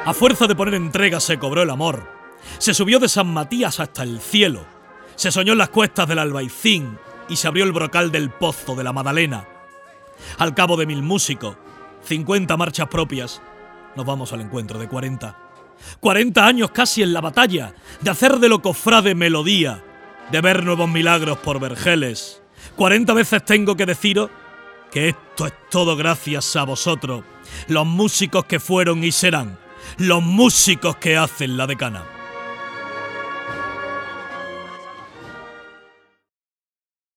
A fuerza de poner entrega se cobró el amor. Se subió de San Matías hasta el cielo. Se soñó en las cuestas del Albaicín y se abrió el brocal del Pozo de la Madalena. Al cabo de 1000 músicos, 50 marchas propias, nos vamos al encuentro de 40. 40 años casi en la batalla, de hacer de lo cofrade melodía, de ver nuevos milagros por vergeles. 40 veces tengo que deciros que esto es todo gracias a vosotros, los músicos que fueron y serán, los músicos que hacen la decana.